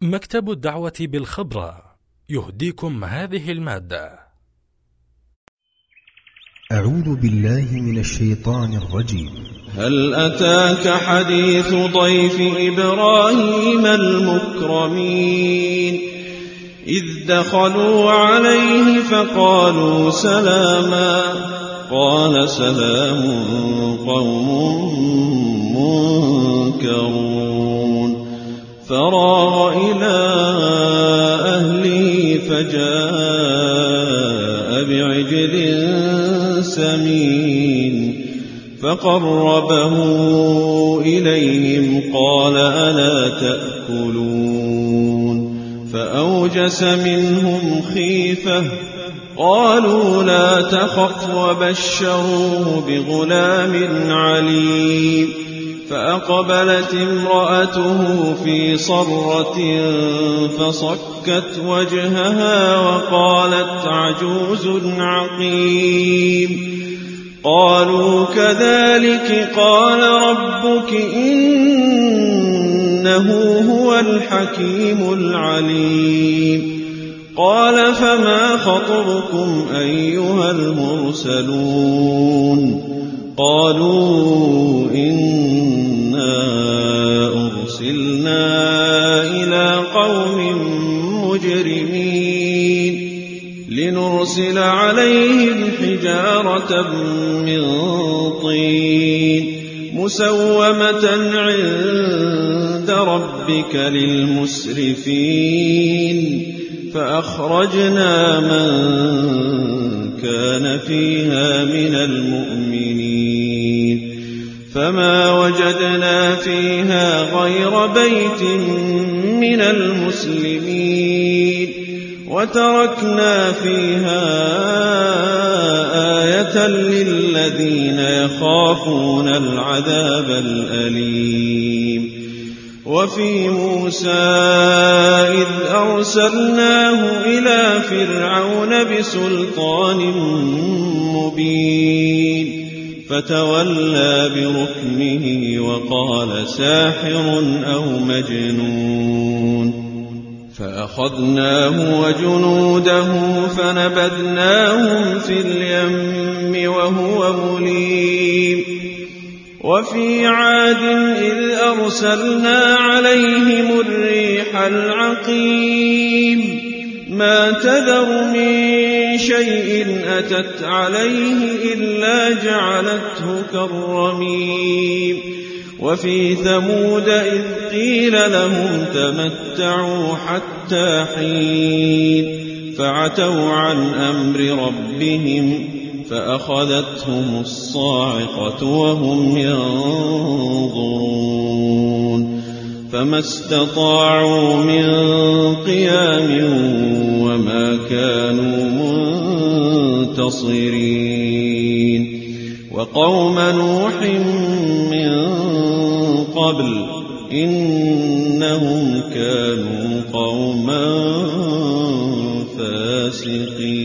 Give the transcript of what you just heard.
مكتب الدعوة بالخبرة يهديكم هذه المادة. أعوذ بالله من الشيطان الرجيم. هل أتاك حديث ضيف إبراهيم المكرمين إذ دخلوا عليه فقالوا سلاما قال سلام قوم منكرون فراغ إلى أهله فجاء بعجل سمين فقربه إليهم قال ألا تأكلون فأوجس منهم خيفة قالوا لا تخف وبشروه بغلام عليم فأقبلت امرأته في صرة فصكت وجهها وقالت عجوز عقيم قالوا كذلك قال ربك إنه هو الحكيم العليم قال فما خطبكم أيها المرسلون قالوا إنا أرسلنا إلى قوم مجرمين لنرسل عليهم حجارة من طين مسومة عند ربك للمسرفين فأخرجنا من كان فيها من المؤمنين فما وجدنا فيها غير بيت من المسلمين وتركنا فيها آية للذين يخافون العذاب الأليم وفي موسى إذ أرسلناه إلى فرعون بسلطان مبين فتولى بركنه وقال ساحر أو مجنون فأخذناه وجنوده فنبذناهم في اليم وهو مليم وفي عاد إذ أرسلنا عليهم الريح العقيم ما تذر من شيء أتت عليه إلا جعلته كالرميم وفي ثمود إذ قيل لهم تمتعوا حتى حين فعتوا عن أمر ربهم فأخذتهم الصاعقة وهم ينظرون فما استطاعوا من قيام وما كانوا منتصرين وقوم نوح من قبل إنهم كانوا قوما فاسقين